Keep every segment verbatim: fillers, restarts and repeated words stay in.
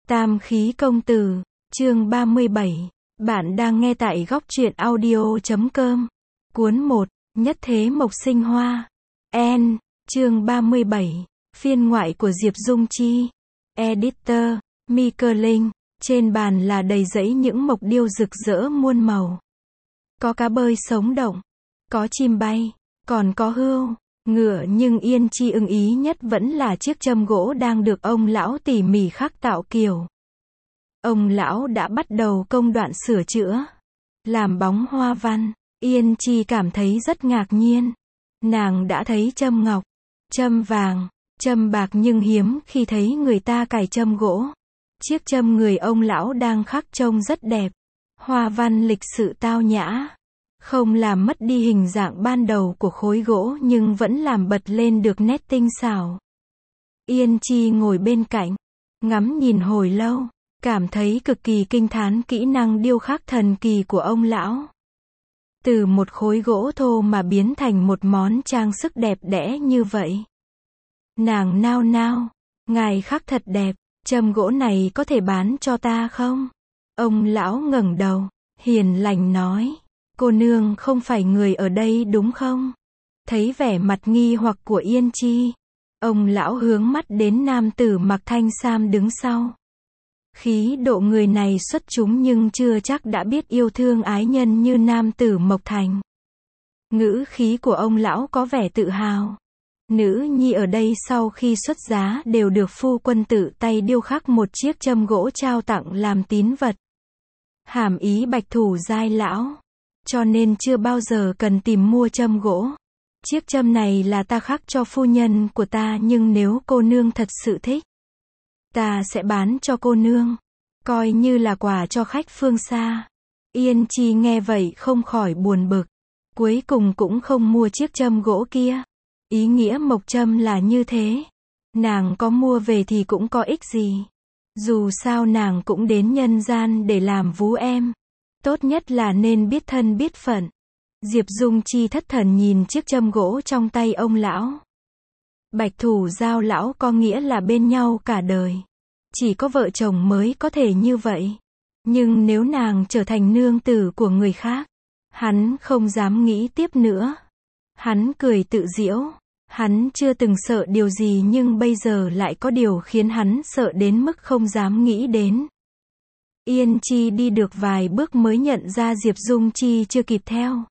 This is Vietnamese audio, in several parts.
Tam khí công tử, chương ba mươi bảy. Bạn đang nghe tại góc truyện audio chấm com. Cuốn một, Nhất thế mộc sinh hoa. N, chương ba mươi bảy. Phiên ngoại của Diệp Dung Chi. Editor, Mika Linh. Trên bàn là đầy dãy những mộc điêu rực rỡ muôn màu. Có cá bơi sống động, có chim bay, còn có hươu, ngựa, nhưng Yên Chi ưng ý nhất vẫn là chiếc châm gỗ đang được ông lão tỉ mỉ khắc tạo kiểu. Ông lão đã bắt đầu công đoạn sửa chữa, làm bóng hoa văn. Yên Chi cảm thấy rất ngạc nhiên. Nàng đã thấy châm ngọc, châm vàng, châm bạc nhưng hiếm khi thấy người ta cài châm gỗ. Chiếc châm người ông lão đang khắc trông rất đẹp, hoa văn lịch sự tao nhã, không làm mất đi hình dạng ban đầu của khối gỗ nhưng vẫn làm bật lên được nét tinh xảo. Yên Chi ngồi bên cạnh, ngắm nhìn hồi lâu, cảm thấy cực kỳ kinh thán kỹ năng điêu khắc thần kỳ của ông lão. Từ một khối gỗ thô mà biến thành một món trang sức đẹp đẽ như vậy. Nàng nao nao, ngài khắc thật đẹp, châm gỗ này có thể bán cho ta không? Ông lão ngẩng đầu, hiền lành nói, cô nương không phải người ở đây đúng không? Thấy vẻ mặt nghi hoặc của Yên Chi, ông lão hướng mắt đến nam tử mặc thanh sam đứng sau. Khí độ người này xuất chúng nhưng chưa chắc đã biết yêu thương ái nhân như nam tử Mộc Thành. Ngữ khí của ông lão có vẻ tự hào. Nữ nhi ở đây sau khi xuất giá đều được phu quân tự tay điêu khắc một chiếc châm gỗ trao tặng làm tín vật. Hàm ý bạch thủ giai lão, cho nên chưa bao giờ cần tìm mua châm gỗ. Chiếc châm này là ta khắc cho phu nhân của ta, nhưng nếu cô nương thật sự thích, ta sẽ bán cho cô nương, coi như là quà cho khách phương xa. Yên Chi nghe vậy không khỏi buồn bực, cuối cùng cũng không mua chiếc châm gỗ kia. Ý nghĩa mộc châm là như thế, nàng có mua về thì cũng có ích gì. Dù sao nàng cũng đến nhân gian để làm vú em, tốt nhất là nên biết thân biết phận. Diệp Dung Chi thất thần nhìn chiếc châm gỗ trong tay ông lão. Bạch thủ giao lão có nghĩa là bên nhau cả đời, chỉ có vợ chồng mới có thể như vậy. Nhưng nếu nàng trở thành nương tử của người khác, hắn không dám nghĩ tiếp nữa. Hắn cười tự giễu, hắn chưa từng sợ điều gì nhưng bây giờ lại có điều khiến hắn sợ đến mức không dám nghĩ đến. Yên Chi đi được vài bước mới nhận ra Diệp Dung Chi chưa kịp theo.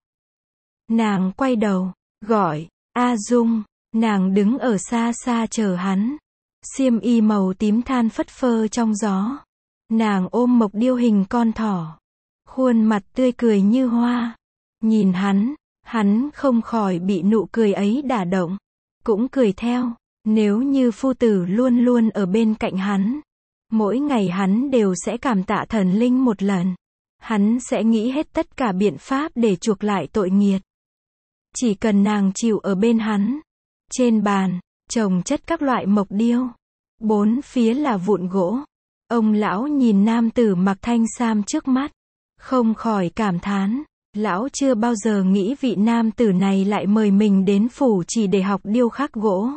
Nàng quay đầu, gọi, A Dung, nàng đứng ở xa xa chờ hắn. Xiêm y màu tím than phất phơ trong gió. Nàng ôm mộc điêu hình con thỏ, khuôn mặt tươi cười như hoa. Nhìn hắn, hắn không khỏi bị nụ cười ấy đả động, cũng cười theo. Nếu như phu tử luôn luôn ở bên cạnh hắn, mỗi ngày hắn đều sẽ cảm tạ thần linh một lần. Hắn sẽ nghĩ hết tất cả biện pháp để chuộc lại tội nghiệt. Chỉ cần nàng chịu ở bên hắn. Trên bàn, chồng chất các loại mộc điêu. Bốn phía là vụn gỗ. Ông lão nhìn nam tử mặc thanh sam trước mắt, không khỏi cảm thán. Lão chưa bao giờ nghĩ vị nam tử này lại mời mình đến phủ chỉ để học điêu khắc gỗ.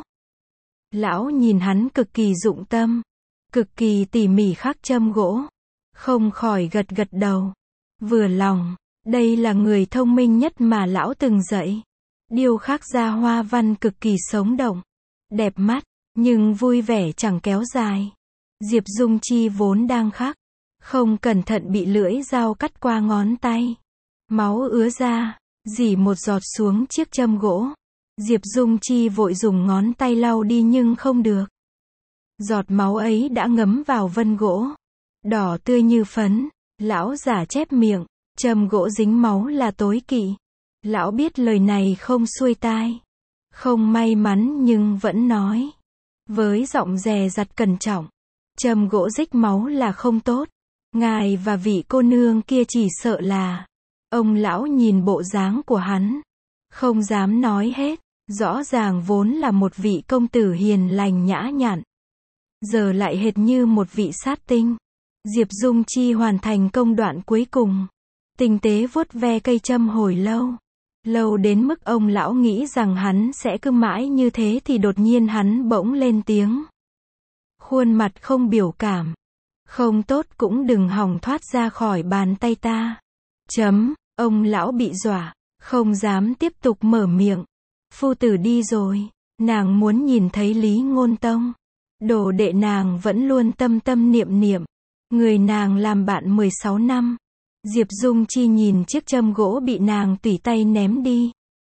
Lão nhìn hắn cực kỳ dụng tâm, cực kỳ tỉ mỉ khắc châm gỗ, không khỏi gật gật đầu, vừa lòng. Đây là người thông minh nhất mà lão từng dạy. Điêu khắc ra hoa văn cực kỳ sống động, đẹp mắt, nhưng vui vẻ chẳng kéo dài. Diệp Dung Chi vốn đang khắc, không cẩn thận bị lưỡi dao cắt qua ngón tay. Máu ứa ra, rỉ một giọt xuống chiếc châm gỗ. Diệp Dung Chi vội dùng ngón tay lau đi nhưng không được. Giọt máu ấy đã ngấm vào vân gỗ, đỏ tươi như phấn. Lão giả chép miệng, châm gỗ dính máu là tối kỵ. Lão biết lời này không xuôi tai, không may mắn nhưng vẫn nói, với giọng dè dặt cẩn trọng, châm gỗ rích máu là không tốt. Ngài và vị cô nương kia chỉ sợ là... Ông lão nhìn bộ dáng của hắn, không dám nói hết. Rõ ràng vốn là một vị công tử hiền lành nhã nhặn, giờ lại hệt như một vị sát tinh. Diệp Dung Chi hoàn thành công đoạn cuối cùng, tinh tế vuốt ve cây châm hồi lâu. Lâu đến mức ông lão nghĩ rằng hắn sẽ cứ mãi như thế thì đột nhiên hắn bỗng lên tiếng. Khuôn mặt không biểu cảm, Không tốt cũng đừng hòng thoát ra khỏi bàn tay ta. Chấm, ông lão bị dọa, không dám tiếp tục mở miệng. Phu tử đi rồi, nàng muốn nhìn thấy Lý Ngôn Tông. Đồ đệ nàng vẫn luôn tâm tâm niệm niệm. Người nàng làm bạn mười sáu năm. Diệp Dung Chi nhìn chiếc châm gỗ bị nàng tùy tay ném đi.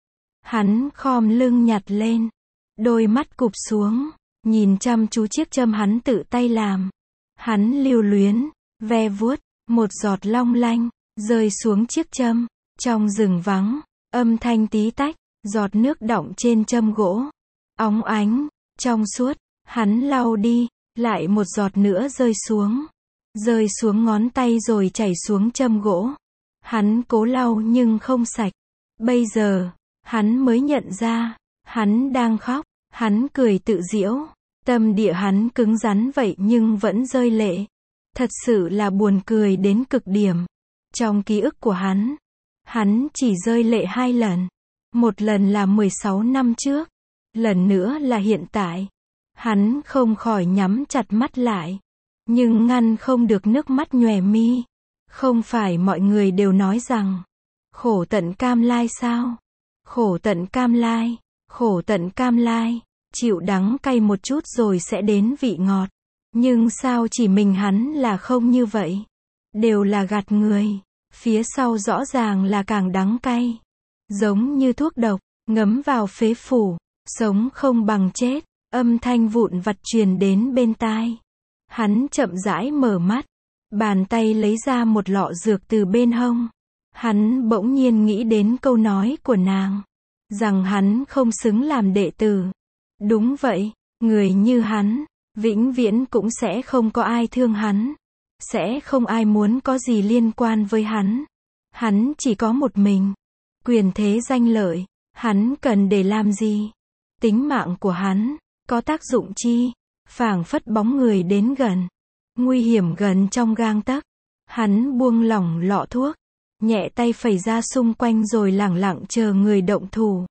Hắn khom lưng nhặt lên. Đôi mắt cụp xuống, nhìn chăm chú chiếc châm hắn tự tay làm. Hắn lưu luyến, ve vuốt, một giọt long lanh, rơi xuống chiếc châm. Trong rừng vắng, âm thanh tí tách, giọt nước đọng trên châm gỗ. Óng ánh, trong suốt, hắn lau đi, lại một giọt nữa rơi xuống. Rơi xuống ngón tay rồi chảy xuống châm gỗ. Hắn cố lau nhưng không sạch. Bây giờ, hắn mới nhận ra, hắn đang khóc, hắn cười tự giễu. Tâm địa hắn cứng rắn vậy nhưng vẫn rơi lệ. Thật sự là buồn cười đến cực điểm. Trong ký ức của hắn, hắn chỉ rơi lệ hai lần. Một lần là mười sáu năm trước, lần nữa là hiện tại. Hắn không khỏi nhắm chặt mắt lại, nhưng ngăn không được nước mắt nhòe mi. Không phải mọi người đều nói rằng, khổ tận cam lai sao? Khổ tận cam lai, khổ tận cam lai, chịu đắng cay một chút rồi sẽ đến vị ngọt. Nhưng sao chỉ mình hắn là không như vậy? Đều là gạt người, phía sau rõ ràng là càng đắng cay. Giống như thuốc độc, ngấm vào phế phủ, sống không bằng chết, âm thanh vụn vặt truyền đến bên tai. Hắn chậm rãi mở mắt, bàn tay lấy ra một lọ dược từ bên hông. Hắn bỗng nhiên nghĩ đến câu nói của nàng, rằng hắn không xứng làm đệ tử. Đúng vậy, người như hắn, vĩnh viễn cũng sẽ không có ai thương hắn. Sẽ không ai muốn có gì liên quan với hắn. Hắn chỉ có một mình. Quyền thế danh lợi, hắn cần để làm gì? Tính mạng của hắn, có tác dụng chi? Phảng phất bóng người đến gần. Nguy hiểm gần trong gang tấc. Hắn buông lỏng lọ thuốc, nhẹ tay phẩy ra xung quanh rồi lẳng lặng chờ người động thủ.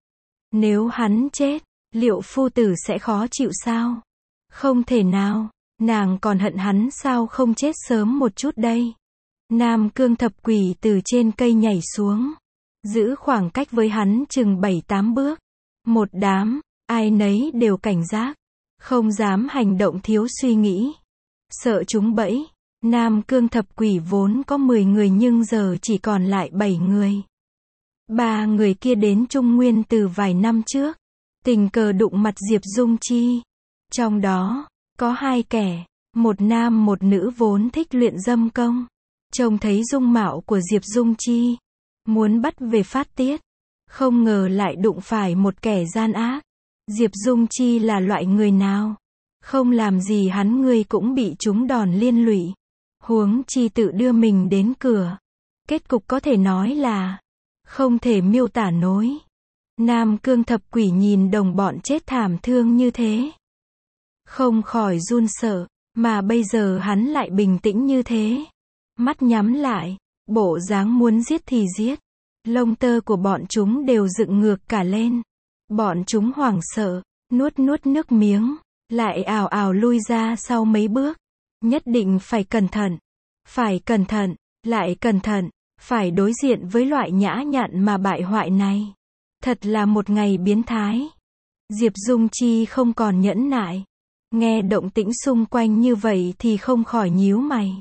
Nếu hắn chết, liệu phu tử sẽ khó chịu sao? Không thể nào, nàng còn hận hắn sao không chết sớm một chút đây? Nam Cương thập quỷ từ trên cây nhảy xuống, giữ khoảng cách với hắn chừng bảy tám bước. Một đám, ai nấy đều cảnh giác, không dám hành động thiếu suy nghĩ. Sợ chúng bẫy. Nam Cương thập quỷ vốn có mười người nhưng giờ chỉ còn lại bảy người. Ba người kia đến Trung Nguyên từ vài năm trước, tình cờ đụng mặt Diệp Dung Chi. Trong đó, có hai kẻ, một nam một nữ vốn thích luyện dâm công. Trông thấy dung mạo của Diệp Dung Chi, muốn bắt về phát tiết. Không ngờ lại đụng phải một kẻ gian ác. Diệp Dung Chi là loại người nào? Không làm gì hắn ngươi cũng bị chúng đòn liên lụy. Huống chi tự đưa mình đến cửa. Kết cục có thể nói là không thể miêu tả nổi. Nam Cương thập quỷ nhìn đồng bọn chết thảm thương như thế, không khỏi run sợ, mà bây giờ hắn lại bình tĩnh như thế. Mắt nhắm lại, bộ dáng muốn giết thì giết. Lông tơ của bọn chúng đều dựng ngược cả lên. Bọn chúng hoảng sợ, nuốt nuốt nước miếng, lại ào ào lui ra sau mấy bước. Nhất định phải cẩn thận, phải cẩn thận, lại cẩn thận, phải đối diện với loại nhã nhặn mà bại hoại này. Thật là một ngày biến thái. Diệp Dung Chi không còn nhẫn nại. Nghe động tĩnh xung quanh như vậy thì không khỏi nhíu mày.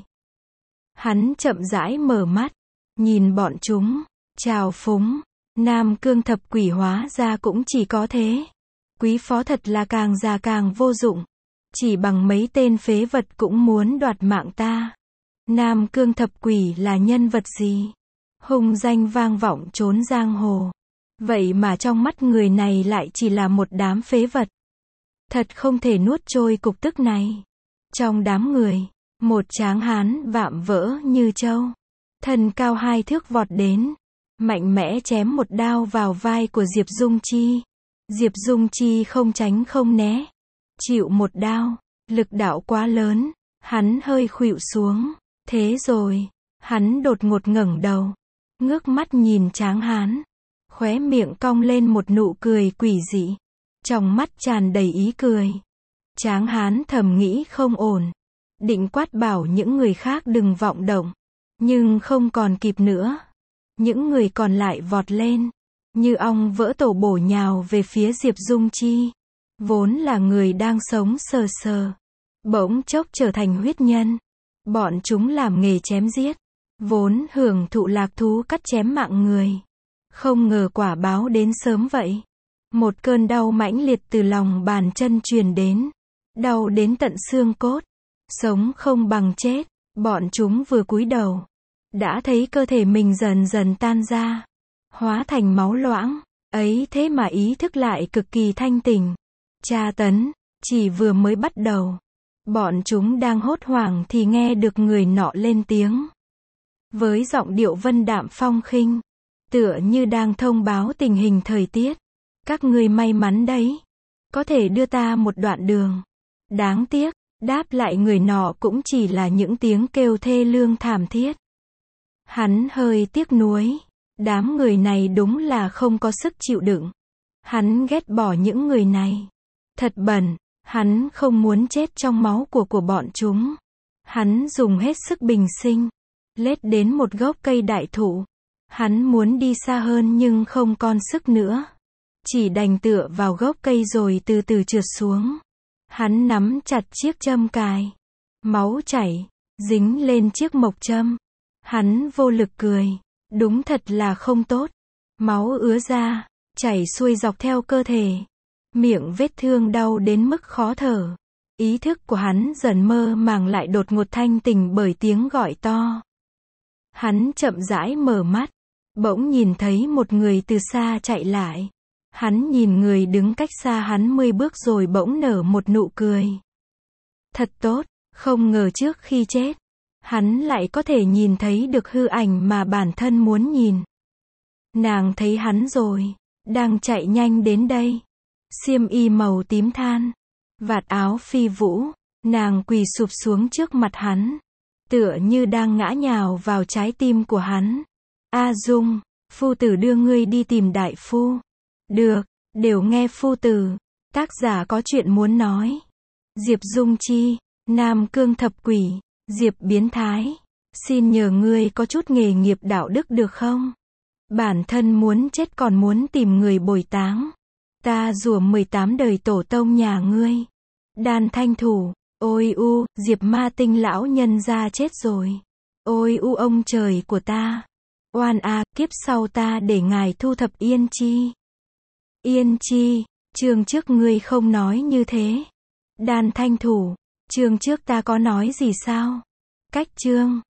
Hắn chậm rãi mở mắt, nhìn bọn chúng, chào phúng. Nam Cương thập quỷ hóa ra cũng chỉ có thế. Quý phó thật là càng già càng vô dụng. Chỉ bằng mấy tên phế vật cũng muốn đoạt mạng ta. Nam Cương thập quỷ là nhân vật gì? Hung danh vang vọng trốn giang hồ. Vậy mà trong mắt người này lại chỉ là một đám phế vật. Thật không thể nuốt trôi cục tức này. Trong đám người, một tráng hán vạm vỡ như trâu, thân cao hai thước vọt đến, mạnh mẽ chém một đao vào vai của Diệp Dung Chi. Diệp Dung Chi không tránh không né, chịu một đao, lực đạo quá lớn, hắn hơi khuỵu xuống. Thế rồi, hắn đột ngột ngẩng đầu, ngước mắt nhìn tráng hán, khóe miệng cong lên một nụ cười quỷ dị, trong mắt tràn đầy ý cười. Tráng hán thầm nghĩ không ổn, định quát bảo những người khác đừng vọng động. Nhưng không còn kịp nữa. Những người còn lại vọt lên. Như ong vỡ tổ bổ nhào về phía Diệp Dung Chi. Vốn là người đang sống sờ sờ. Bỗng chốc trở thành huyết nhân. Bọn chúng làm nghề chém giết. Vốn hưởng thụ lạc thú cắt chém mạng người. Không ngờ quả báo đến sớm vậy. Một cơn đau mãnh liệt từ lòng bàn chân truyền đến. Đau đến tận xương cốt. Sống không bằng chết. Bọn chúng vừa cúi đầu. Đã thấy cơ thể mình dần dần tan ra. Hóa thành máu loãng. Ấy thế mà ý thức lại cực kỳ thanh tỉnh. Tra tấn. Chỉ vừa mới bắt đầu. Bọn chúng đang hốt hoảng thì nghe được người nọ lên tiếng. Với giọng điệu vân đạm phong khinh. Tựa như đang thông báo tình hình thời tiết. Các ngươi may mắn đấy. Có thể đưa ta một đoạn đường. Đáng tiếc. Đáp lại người nọ cũng chỉ là những tiếng kêu thê lương thảm thiết. Hắn hơi tiếc nuối. Đám người này đúng là không có sức chịu đựng. Hắn ghét bỏ những người này. Thật bẩn. Hắn không muốn chết trong máu của của bọn chúng. Hắn dùng hết sức bình sinh. Lết đến một gốc cây đại thụ. Hắn muốn đi xa hơn nhưng không còn sức nữa. Chỉ đành tựa vào gốc cây rồi từ từ trượt xuống. Hắn nắm chặt chiếc châm cài. Máu chảy. Dính lên chiếc mộc châm. Hắn vô lực cười. Đúng thật là không tốt. Máu ứa ra. Chảy xuôi dọc theo cơ thể. Miệng vết thương đau đến mức khó thở. Ý thức của hắn dần mơ màng lại đột ngột thanh tỉnh bởi tiếng gọi to. Hắn chậm rãi mở mắt. Bỗng nhìn thấy một người từ xa chạy lại. Hắn nhìn người đứng cách xa hắn mười bước rồi bỗng nở một nụ cười. Thật tốt, không ngờ trước khi chết, hắn lại có thể nhìn thấy được hư ảnh mà bản thân muốn nhìn. Nàng thấy hắn rồi, đang chạy nhanh đến đây. Xiêm y màu tím than, vạt áo phi vũ, nàng quỳ sụp xuống trước mặt hắn. Tựa như đang ngã nhào vào trái tim của hắn. A Dung, phu tử đưa ngươi đi tìm đại phu. Được, đều nghe phu tử. Tác giả có chuyện muốn nói. Diệp Dung Chi, Nam Cương thập quỷ, Diệp biến thái. Xin nhờ ngươi có chút nghề nghiệp đạo đức được không? Bản thân muốn chết còn muốn tìm người bồi táng. Ta rủa mười tám đời tổ tông nhà ngươi. Đan Thanh Thủ, ôi u, Diệp ma tinh lão nhân ra chết rồi. Ôi u ông trời của ta. Oan a, kiếp sau ta để ngài thu thập Yên Chi. Yên Chi, chương trước ngươi không nói như thế. Đan Thanh Thủ, chương trước ta có nói gì sao? Cách chương.